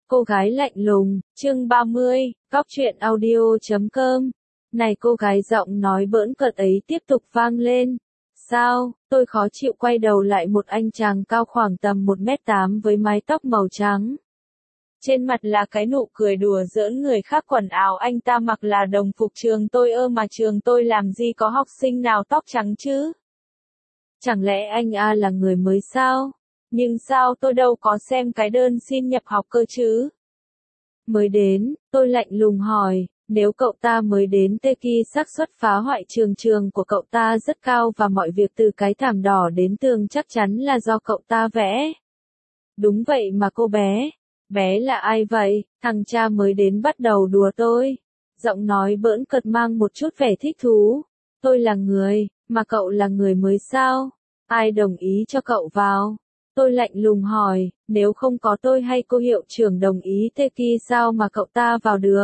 Cô gái lạnh lùng, chương 30, góc truyện audio.com. Này cô gái, giọng nói bỡn cợt ấy tiếp tục vang lên. Sao? Tôi khó chịu quay đầu lại, một anh chàng cao khoảng tầm 1m8 với mái tóc màu trắng. Trên mặt là cái nụ cười đùa giỡn người khác, quần áo anh ta mặc là đồng phục trường tôi, mà trường tôi làm gì có học sinh nào tóc trắng chứ? Chẳng lẽ anh là người mới sao? Nhưng sao tôi đâu có xem cái đơn xin nhập học cơ chứ? Mới đến, tôi lạnh lùng hỏi, nếu cậu ta mới đến thì xác suất phá hoại trường của cậu ta rất cao, và mọi việc từ cái thảm đỏ đến tường chắc chắn là do cậu ta vẽ. Đúng vậy mà cô bé. Bé là ai vậy? Thằng cha mới đến bắt đầu đùa tôi. Giọng nói bỡn cợt mang một chút vẻ thích thú. Tôi là người, mà cậu là người mới sao? Ai đồng ý cho cậu vào? Tôi lạnh lùng hỏi, nếu không có tôi hay cô hiệu trưởng đồng ý thì sao mà cậu ta vào được?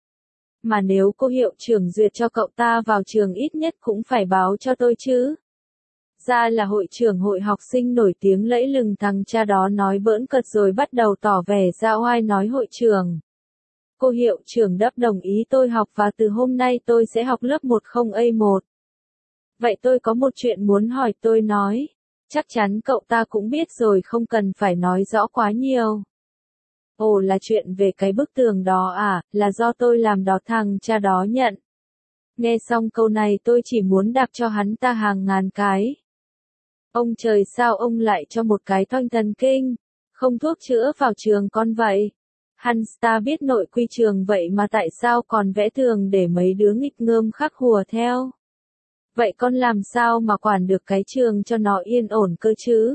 Mà nếu cô hiệu trưởng duyệt cho cậu ta vào trường ít nhất cũng phải báo cho tôi chứ. Ra là hội trưởng hội học sinh nổi tiếng lẫy lừng, thằng cha đó nói bỡn cợt rồi bắt đầu tỏ vẻ ra oai, nói hội trưởng. Cô hiệu trưởng đáp đồng ý tôi học, và từ hôm nay tôi sẽ học lớp 10A1. Vậy tôi có một chuyện muốn hỏi, tôi nói. Chắc chắn cậu ta cũng biết rồi, không cần phải nói rõ quá nhiều. Ồ, là chuyện về cái bức tường đó à? Là do tôi làm đó, thằng cha đó nhận. Nghe xong câu này tôi chỉ muốn đạp cho hắn ta hàng ngàn cái. Ông trời, sao ông lại cho một cái toanh thần kinh, không thuốc chữa vào trường con vậy? Hắn ta biết nội quy trường vậy mà tại sao còn vẽ tường để mấy đứa nghịch ngợm khắc hùa theo? Vậy con làm sao mà quản được cái trường cho nó yên ổn cơ chứ?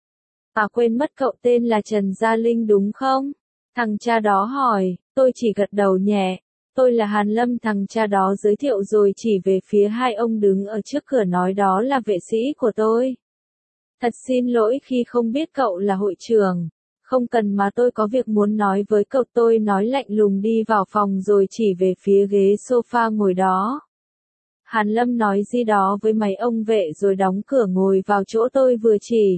Quên mất cậu tên là Trần Gia Linh đúng không? Thằng cha đó hỏi, tôi chỉ gật đầu nhẹ. Tôi là Hàn Lâm, thằng cha đó giới thiệu rồi chỉ về phía hai ông đứng ở trước cửa, nói đó là vệ sĩ của tôi. Thật xin lỗi khi không biết cậu là hội trưởng. Không cần, mà tôi có việc muốn nói với cậu, tôi nói lạnh lùng, đi vào phòng rồi chỉ về phía ghế sofa ngồi đó. Hàn Lâm nói gì đó với mấy ông vệ rồi đóng cửa ngồi vào chỗ tôi vừa chỉ.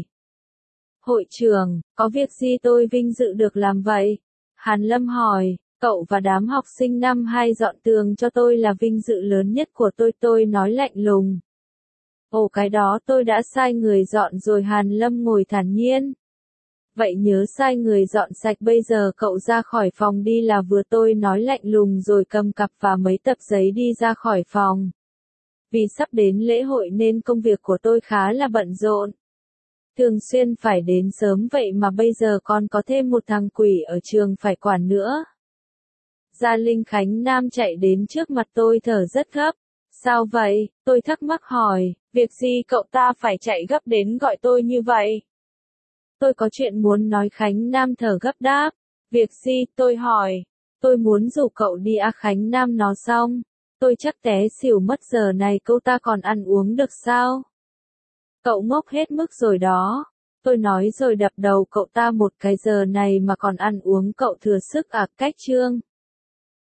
Hội trưởng, có việc gì tôi vinh dự được làm vậy? Hàn Lâm hỏi, cậu và đám học sinh năm 2 dọn tường cho tôi là vinh dự lớn nhất của tôi nói lạnh lùng. Ồ, cái đó tôi đã sai người dọn rồi, Hàn Lâm ngồi thản nhiên. Vậy nhớ sai người dọn sạch, bây giờ cậu ra khỏi phòng đi là vừa, tôi nói lạnh lùng rồi cầm cặp và mấy tập giấy đi ra khỏi phòng. Vì sắp đến lễ hội nên công việc của tôi khá là bận rộn. Thường xuyên phải đến sớm, vậy mà bây giờ còn có thêm một thằng quỷ ở trường phải quản nữa. Gia Linh Khánh Nam chạy đến trước mặt tôi thở rất gấp. Sao vậy? Tôi thắc mắc hỏi, việc gì cậu ta phải chạy gấp đến gọi tôi như vậy? Tôi có chuyện muốn nói, Khánh Nam thở gấp đáp. Việc gì? Tôi hỏi. Tôi muốn rủ cậu đi. Khánh Nam nói xong. Tôi chắc té xỉu mất, giờ này cậu ta còn ăn uống được sao? Cậu ngốc hết mức rồi đó. Tôi nói rồi đập đầu cậu ta một cái, giờ này mà còn ăn uống, cậu thừa sức cách chương.